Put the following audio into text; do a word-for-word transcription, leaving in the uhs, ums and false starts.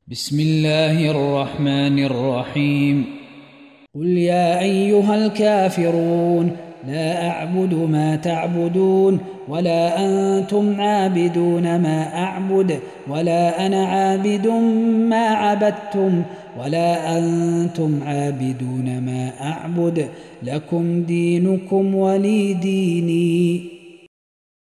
بسم الله الرحمن الرحيم. قل يا أيها الكافرون لا أعبد ما تعبدون ولا أنتم عابدون ما أعبد ولا أنا عابد ما عبدتم ولا أنتم عابدون ما أعبد لكم دينكم ولي ديني.